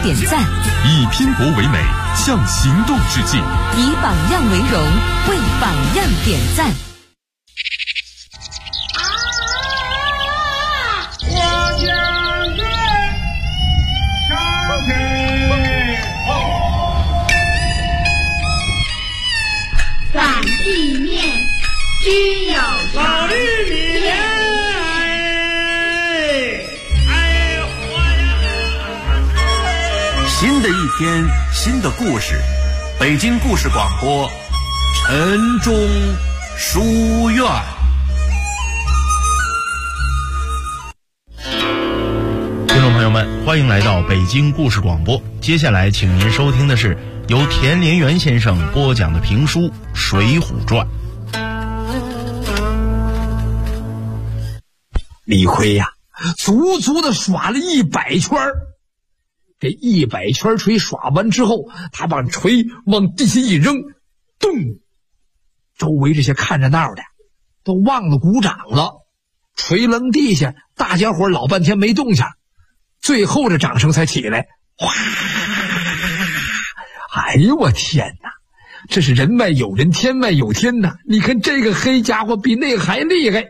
点赞， 以拼搏为美，向行动致敬， 以榜样为荣，为榜样点赞。 我将军上阵， 反地面只有老绿里新的一天，新的故事，北京故事广播，晨钟书院。 听众朋友们，欢迎来到北京故事广播。接下来，请您收听的是由田连元先生播讲的评书《水浒传》。 李逵呀，足足的耍了100圈。这100圈锤耍完之后，他把锤往地下一扔，咚！周围这些看着闹的都忘了鼓掌了。锤扔地下，大家伙老半天没动静，最后这掌声才起来。哗！哎呦我天哪，这是人外有人，天外有天哪！你看这个黑家伙比那个还厉害。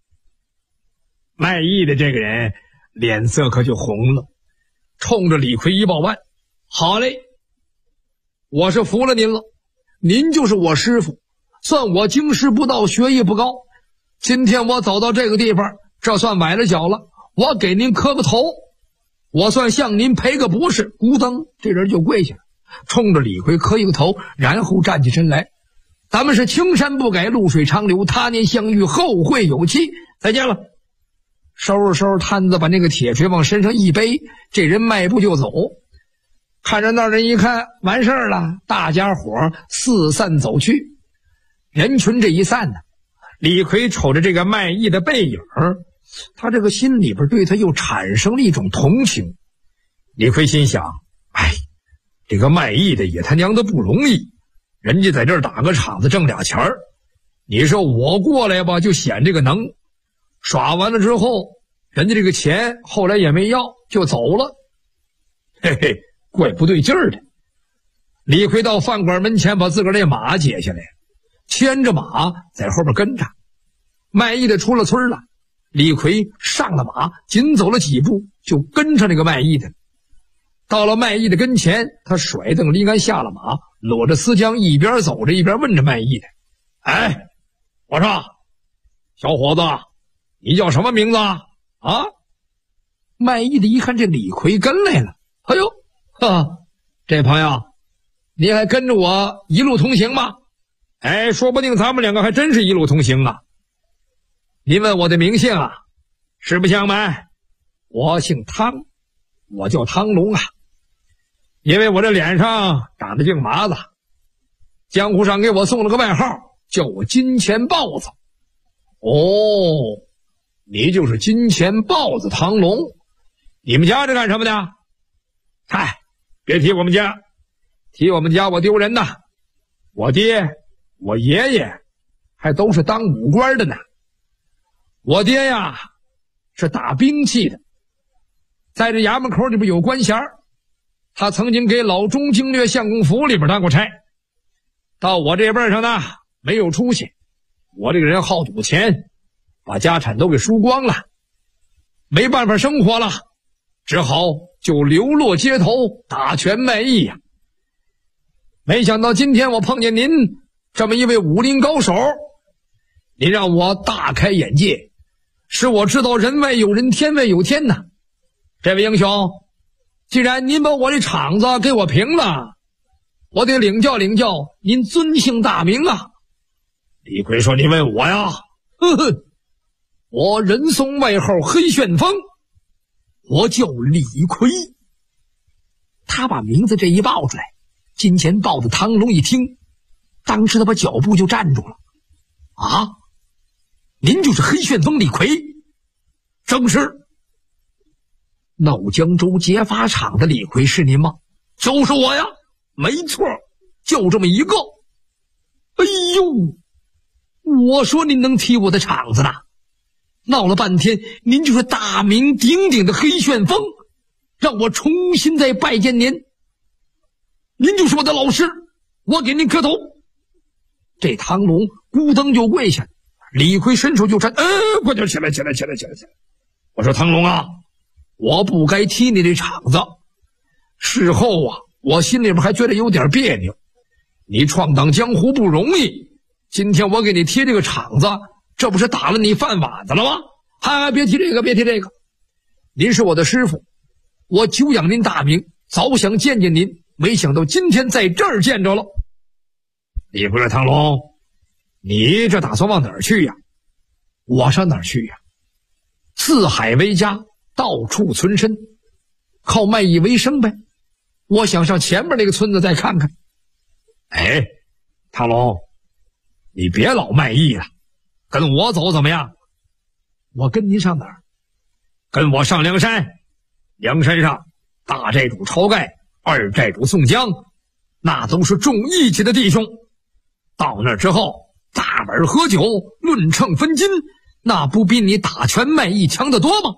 卖艺的这个人脸色可就红了，冲着李逵一抱腕：“好嘞，我是服了您了，您就是我师傅，算我经师不到，学艺不高。今天我走到这个地方，这算崴了脚了，我给您磕个头，我算向您赔个不是。”咕噔，这人就跪下了，冲着李逵磕一个头，然后站起身来：“咱们是青山不改，绿水长流，他年相遇，后会有期，再见了。”收拾收拾摊子，把那个铁锤往身上一背，这人迈步就走。看着那人一看，完事儿了，大家伙四散走去。人群这一散呢，李逵瞅着这个卖艺的背影，他这个心里边对他又产生了一种同情。李逵心想：哎，这个卖艺的也他娘的不容易，人家在这儿打个场子挣俩钱儿，你说我过来吧就显这个能，耍完了之后人家这个钱后来也没要就走了，嘿嘿，怪不对劲儿的。李逵到饭馆门前，把自个儿那马解下来，牵着马在后边跟着。卖艺的出了村了，李逵上了马，紧走了几步就跟上那个卖艺的。到了卖艺的跟前，他甩蹬离杆下了马，裸着丝缰，一边走着一边问着卖艺的：“哎，我说小伙子，你叫什么名字啊？”卖艺的一看这李逵跟来了，哎呦，这朋友，你还跟着我一路同行吗？哎，说不定咱们两个还真是一路同行啊。您问我的名姓啊，实不相瞒，我姓汤，我叫汤龙啊。因为我这脸上长得净麻子，江湖上给我送了个外号，叫我金钱豹子。哦，你就是金钱豹子汤龙，你们家这干什么的？嗨，别提我们家，提我们家我丢人呐。我爹我爷爷还都是当武官的呢。我爹呀是打兵器的，在这衙门口里边有官衔，他曾经给老中经略相公府里边当过差。到我这辈上呢没有出息，我这个人好赌钱，把家产都给输光了，没办法生活了，只好就流落街头打拳卖艺呀。没想到今天我碰见您这么一位武林高手，您让我大开眼界，使我知道人外有人，天外有天呐。这位英雄，既然您把我这场子给我平了，我得领教领教您尊姓大名啊。李逵说：“你问我呀？呵呵，我人送外号黑旋风，我叫李逵。”他把名字这一报出来，金钱豹子汤龙一听，当时他把脚步就站住了。啊，您就是黑旋风李逵？正是。闹江州劫法场的李逵是您吗？就是我呀，没错，就这么一个。哎呦，我说您能提我的场子呢，闹了半天您就是大名鼎鼎的黑旋风， 让我重新再拜见您。您就是我的老师，我给您磕头。这唐龙咕噔就跪下，李逵伸手就搀，快点起来。我说唐龙啊，我不该踢你这场子。事后啊，我心里边还觉得有点别扭。你闯荡江湖不容易，今天我给你踢这个场子，这不是打了你饭碗子了吗？别提这个。您是我的师傅，我久仰您大名，早想见见您，没想到今天在这儿见着了。李逵说：唐龙，你这打算往哪儿去呀？我上哪儿去呀？四海为家，到处存身，靠卖艺为生呗。我想上前面那个村子再看看。唐龙，你别老卖艺了，跟我走怎么样？我跟您上哪儿？跟我上梁山。梁山上大寨主晁盖，二寨主宋江，那都是重义气的弟兄。到那之后，大碗喝酒，论秤分金，那不比你打拳卖艺强得多吗？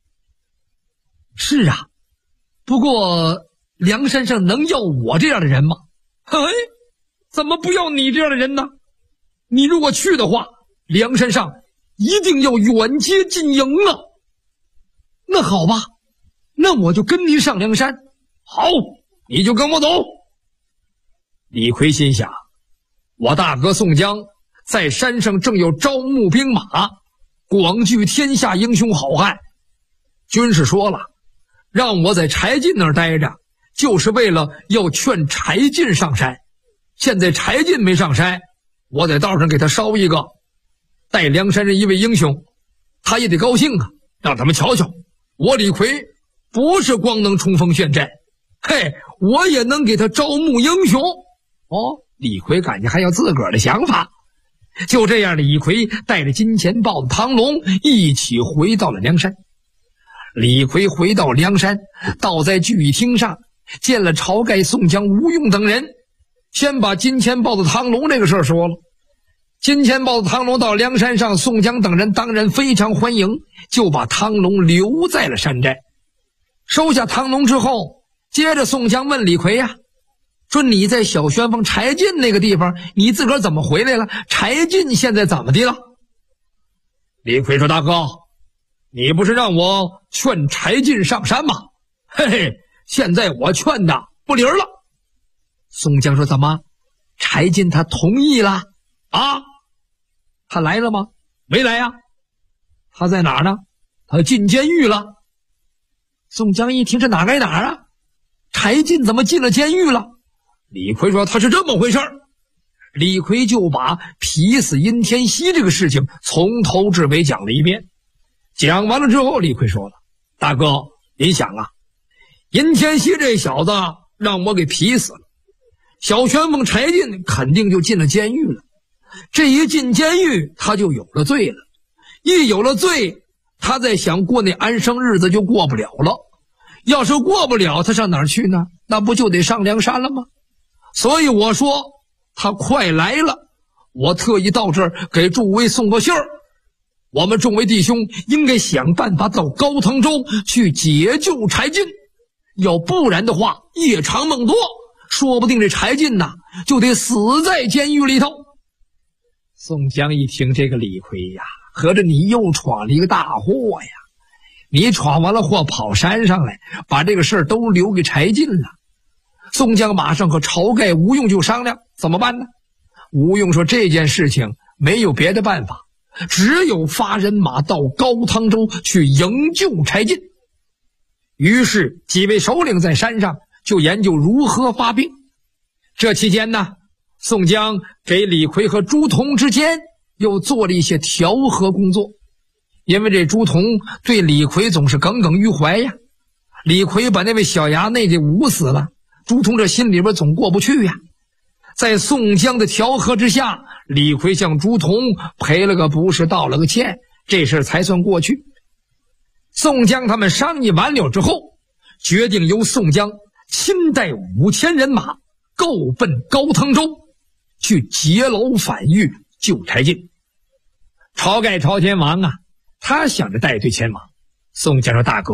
是啊，不过梁山上能要我这样的人吗？怎么不要你这样的人呢？你如果去的话，梁山上一定要远接近营啊。那好吧，那我就跟您上梁山。好，你就跟我走。李逵心想，我大哥宋江在山上正有招募兵马，广聚天下英雄好汉。军师说了，让我在柴进那儿待着，就是为了要劝柴进上山。现在柴进没上山，我在道上给他烧一个，带梁山人一位英雄，他也得高兴啊，让他们瞧瞧，我李逵不是光能冲锋陷阵，我也能给他招募英雄。李逵感觉还有自个儿的想法。就这样，李逵带着金钱豹子唐龙一起回到了梁山。李逵回到梁山，倒在聚义厅上，见了晁盖、宋江、吴用等人，先把金钱豹子唐龙这个事儿说了。金钱豹子唐龙到梁山上，宋江等人当然非常欢迎，就把唐龙留在了山寨。收下唐龙之后，接着宋江问李逵呀，说你在小旋风柴进那个地方，你自个儿怎么回来了？柴进现在怎么的了？李逵说，大哥，你不是让我劝柴进上山吗？现在我劝的不灵了。宋江说，怎么？柴进他同意了啊？他来了吗？没来呀。他在哪儿呢？他进监狱了。宋江一听，这哪该哪儿啊？柴进怎么进了监狱了？李逵说，他是这么回事儿。李逵就把劈死殷天锡这个事情从头至尾讲了一遍。讲完了之后，李逵说了，大哥，您想啊，殷天锡这小子让我给劈死了，小旋风柴进肯定就进了监狱了。这一进监狱，他就有了罪了。一有了罪，他再想过那安生日子就过不了了。要是过不了，他上哪儿去呢？那不就得上梁山了吗？所以我说他快来了，我特意到这儿给诸位送个信儿。我们众位弟兄应该想办法到高唐州去解救柴进，要不然的话，夜长梦多，说不定这柴进呐就得死在监狱里头。宋江一听，这个李逵呀，合着你又闯了一个大祸呀！你闯完了祸跑山上来，把这个事儿都留给柴进了。宋江马上和晁盖、吴用就商量怎么办呢？吴用说，这件事情没有别的办法，只有发人马到高唐州去营救柴进。于是几位首领在山上就研究如何发兵。这期间呢，宋江给李逵和朱仝之间又做了一些调和工作，因为这朱仝对李逵总是耿耿于怀呀。李逵把那位小衙内给捂死了，朱仝这心里边总过不去呀。在宋江的调和之下，李逵向朱仝赔了个不是，道了个歉，这事才算过去。宋江他们商议完了之后，决定由宋江亲带5000人马够奔高唐州，去劫牢反狱救柴进。晁盖朝天王啊，他想着带队前往。宋江说，大哥，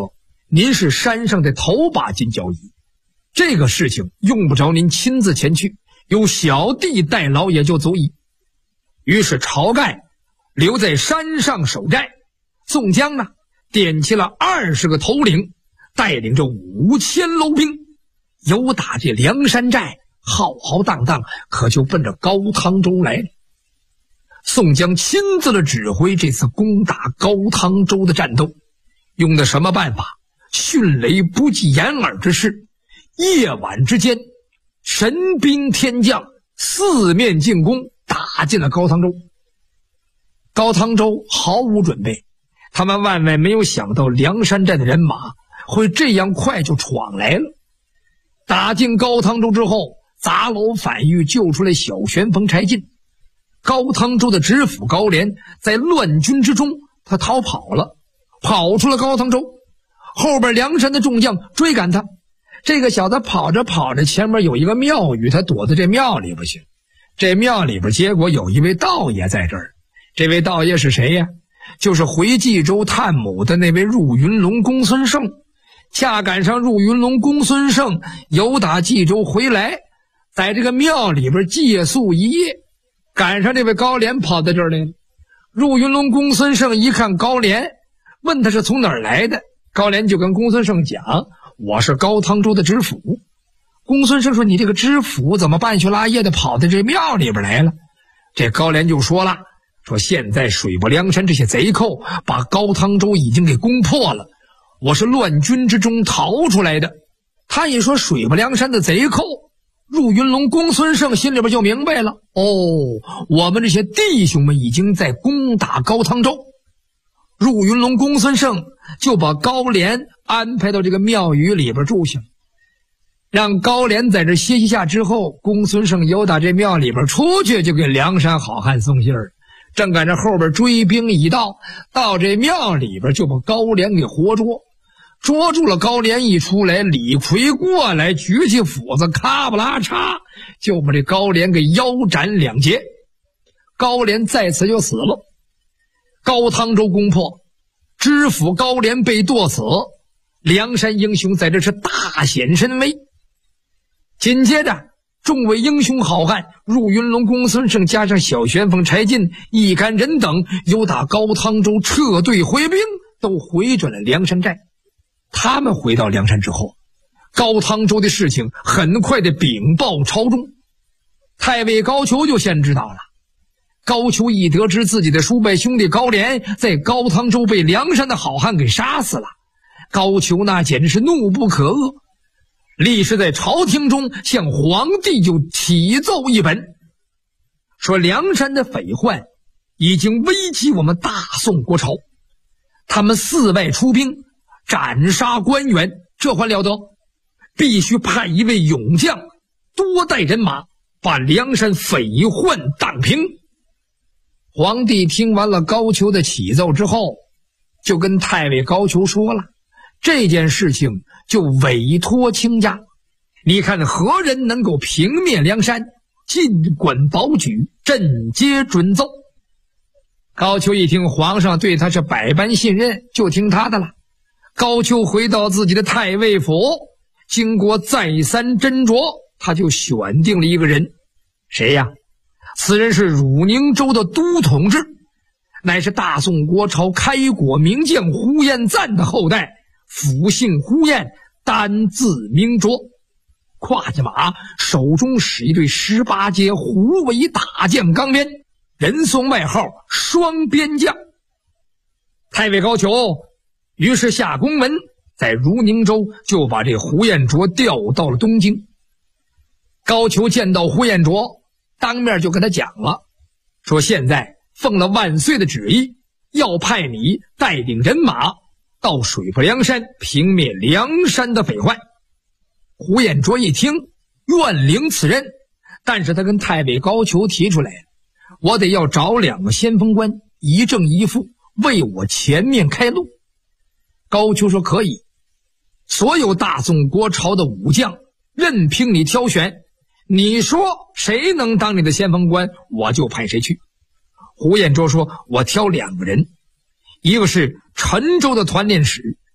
您是山上的头把金交椅，这个事情用不着您亲自前去，由小弟代劳也就足矣。于是晁盖留在山上守寨，宋江呢点起了20个头领，带领着5000楼兵，由打这梁山寨浩浩荡荡，可就奔着高汤州来了。宋江亲自的指挥这次攻打高汤州的战斗，用的什么办法？迅雷不及掩耳之势，夜晚之间，神兵天将四面进攻，打进了高汤州。高汤州毫无准备，他们万万没有想到梁山寨的人马会这样快就闯来了。打进高汤州之后，砸楼反狱，救出了小旋风柴进。高汤州的知府高廉在乱军之中，他逃跑了，跑出了高汤州。后边梁山的众将追赶他，这个小子跑着跑着，前面有一个庙宇，他躲在这庙里边去。这庙里边结果有一位道爷在这儿。这位道爷是谁呀？就是回冀州探母的那位入云龙公孙胜。恰赶上入云龙公孙胜由打冀州回来，在这个庙里边借宿一夜，赶上这位高廉跑到这儿来了。入云龙公孙胜一看高廉，问他是从哪儿来的，高廉就跟公孙胜讲，我是高汤州的知府。公孙胜说，你这个知府怎么半宿拉夜的跑到这庙里边来了？这高廉就说了，说现在水泊梁山这些贼寇把高汤州已经给攻破了，我是乱军之中逃出来的。他一说水泊梁山的贼寇，入云龙公孙胜心里边就明白了，我们这些弟兄们已经在攻打高汤州。入云龙公孙胜就把高廉安排到这个庙宇里边住下，让高廉在这歇息下之后，公孙胜由打这庙里边出去，就给梁山好汉送信儿。正赶着后边追兵已到，到这庙里边就把高廉给活捉住了。高廉一出来，李逵过来举起斧子，咔不拉嚓就把这高廉给腰斩两截。高廉在此就死了。高汤州攻破，知府高廉被剁死，梁山英雄在这是大显神威。紧接着众位英雄好汉入云龙公孙胜加上小旋风柴进一干人等，由打高汤州撤队回兵，都回转了梁山寨。他们回到梁山之后，高汤州的事情很快的禀报朝中。太尉高俅就先知道了。高俅一得知自己的叔伯兄弟高廉在高汤州被梁山的好汉给杀死了，高俅那简直是怒不可遏，立时在朝廷中向皇帝就启奏一本，说梁山的匪患已经危及我们大宋国朝，他们四外出兵斩杀官员，这还了得，必须派一位勇将多带人马把梁山匪患荡平。皇帝听完了高俅的启奏之后，就跟太尉高俅说了，这件事情就委托卿家，你看何人能够平灭梁山，尽管保举，朕皆准奏。高俅一听皇上对他是百般信任，就听他的了。高俅回到自己的太尉府，经过再三斟酌，他就选定了一个人。谁呀？此人是汝宁州的都统制，乃是大宋国朝开国名将呼延赞的后代，府姓呼延，单字明卓。跨着马，手中使一对18节虎尾大将钢鞭，人送外号双鞭将。太尉高俅于是下公文，在汝宁州就把这呼延灼调到了东京。高俅见到呼延灼，当面就跟他讲了，说现在奉了万岁的旨意，要派你带领人马到水泊梁山平灭梁山的匪患。呼延灼一听，愿领此任，但是他跟太尉高俅提出来，我得要找2个先锋官，一正一负，为我前面开路。高俅说可以，所有大宋国朝的武将任凭你挑选，你说谁能当你的先锋官，我就派谁去。呼延灼说，我挑2个人，一个是陈州的团练使，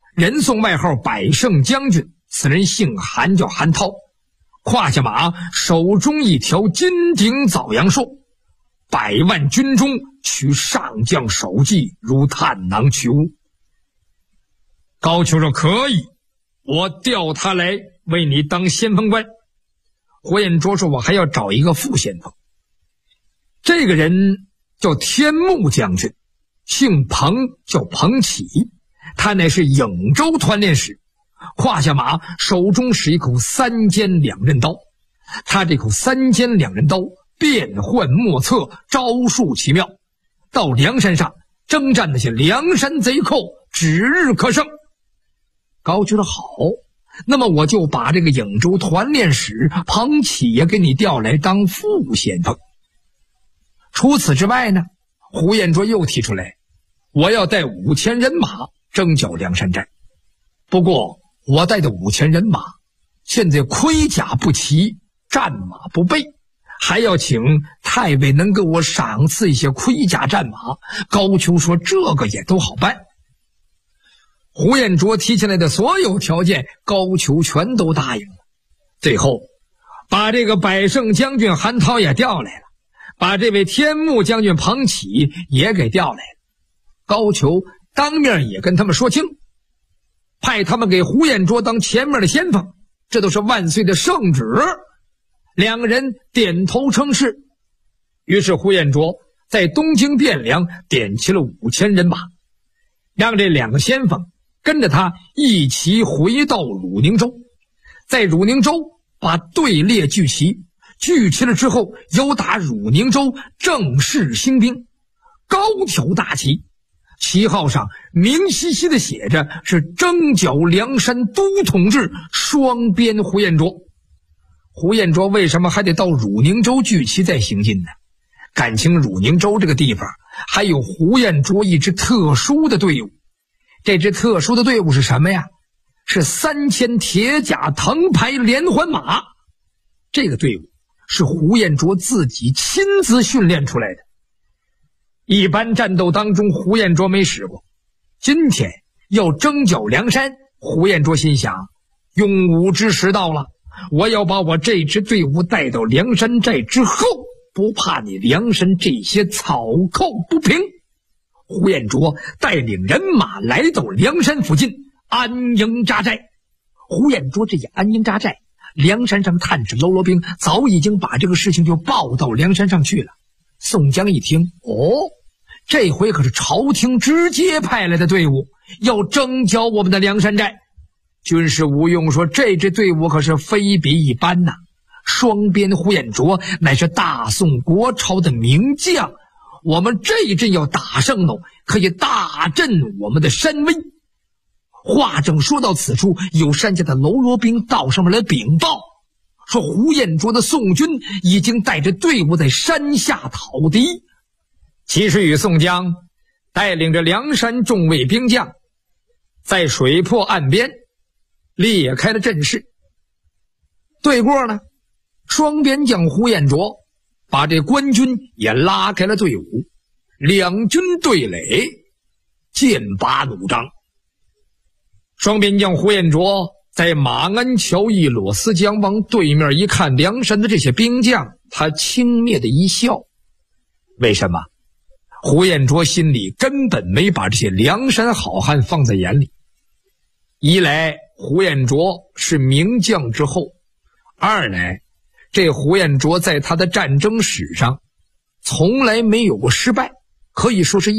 人送外号百胜将军，此人姓韩，叫韩涛。胯下马，手中一条金顶枣阳兽，100万军中取上将首级，如探囊取物。高俅说可以，我调他来为你当先锋官。胡彦卓说我还要找一个副先锋，这个人叫天目将军，姓彭，叫彭启，他乃是颍州团练使，胯下马，手中使一口3尖2刃刀。他这口3尖2刃刀变幻莫测，招数奇妙，到梁山上征战那些梁山贼寇，指日可胜。高俅说好，那么我就把这个颍州团练使彭启也给你调来当副先锋。除此之外呢，胡彦卓又提出来，我要带5000人马征剿梁山寨。不过我带的5000人马现在盔甲不齐，战马不备，还要请太尉能给我赏赐一些盔甲战马。高俅说这个也都好办。胡彦卓提起来的所有条件，高俅全都答应了。最后把这个百胜将军韩涛也调来了，把这位天目将军彭启也给调来了。高俅当面也跟他们说清，派他们给胡彦卓当前面的先锋，这都是万岁的圣旨。两个人点头称是。于是胡彦卓在东京汴梁点齐了5000人马，让这2个先锋跟着他一起回到汝宁州，在汝宁州把队列聚齐，聚齐了之后，由打汝宁州正式兴兵，高挑大旗，旗号上明晰晰的写着是征剿梁山都统制双边胡彦卓。胡彦卓为什么还得到汝宁州聚齐再行进呢？感情汝宁州这个地方还有胡彦卓一支特殊的队伍。这支特殊的队伍是什么呀？是3000铁甲藤牌连环马。这个队伍是胡彦卓自己亲自训练出来的，一般战斗当中胡彦卓没使过。今天要征剿梁山，胡彦卓心想，用武之时到了，我要把我这支队伍带到梁山寨之后，不怕你梁山这些草寇不平。胡彦卓带领人马来到梁山附近安营扎寨。胡彦卓这一安营扎寨，梁山上探知喽啰兵早已经把这个事情就报到梁山上去了。宋江一听，这回可是朝廷直接派来的队伍，要征剿我们的梁山寨。军师吴用说，这支队伍可是非比一般呐，双边胡彦卓乃是大宋国朝的名将，我们这一阵要打胜喽，可以大振我们的山威。话正说到此处，有山下的喽啰兵到上面来禀报，说胡彦卓的宋军已经带着队伍在山下讨敌。齐时雨宋江带领着梁山众位兵将，在水泊岸边列开了阵势。对过呢，双边将胡彦卓把这官军也拉开了队伍，两军对垒，剑拔弩张。双边将胡彦卓在马鞍桥一裸丝江往对面一看梁山的这些兵将，他轻蔑的一笑。为什么？胡彦卓心里根本没把这些梁山好汉放在眼里。一来胡彦卓是名将之后，二来这胡彦卓在他的战争史上从来没有过失败，可以说是